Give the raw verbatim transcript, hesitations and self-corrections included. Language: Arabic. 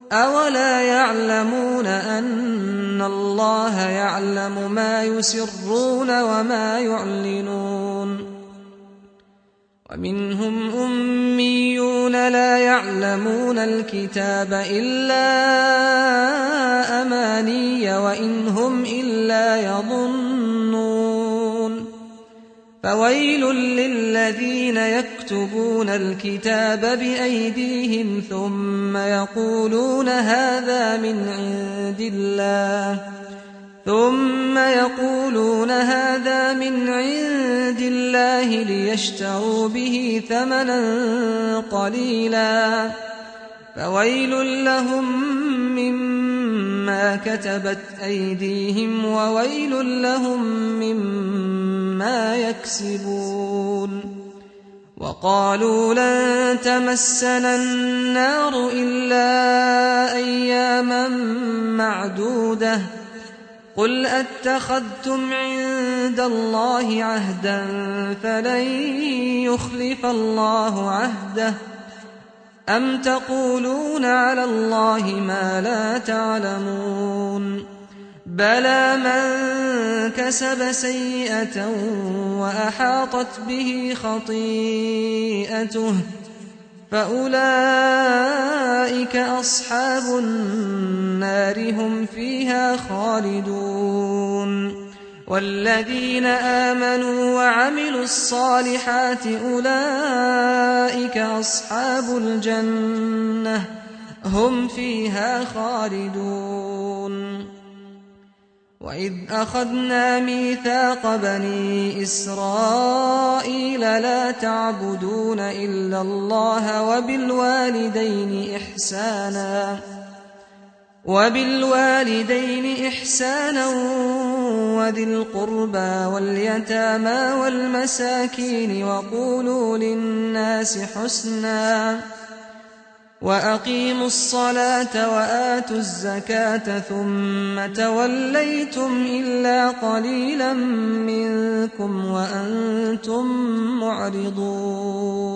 أولا يعلمون أن الله يعلم ما يسرون وما يعلنون ومنهم أميون لا يعلمون الكتاب إلا أماني وإن هم إلا يظنون فويل للذين يكتبون الكتاب بأيديهم ثم يقولون هذا من عند الله ثم يقولون هذا من عند الله ليشتروا به ثمنا قليلا فويل لهم مما كتبت أيديهم وويل لهم مما يكسبون وقالوا لن تمسنا النار إلا أياما معدودة قل أتخذتم عند الله عهدا فلن يخلف الله عهده أم تقولون على الله ما لا تعلمون بلى من كسب سيئة وأحاطت به خطيئته فأولئك أصحاب النار هم فيها خالدون والذين آمنوا وعملوا الصالحات أولئك أصحاب الجنة هم فيها خالدون وإذ أخذنا ميثاق بني إسرائيل لا تعبدون إلا الله وبالوالدين إحسانا وبالوالدين إحسانا وذي القربى واليتامى والمساكين وقولوا للناس حسنا وأقيموا الصلاة وآتوا الزكاة ثم توليتم إلا قليلا منكم وأنتم معرضون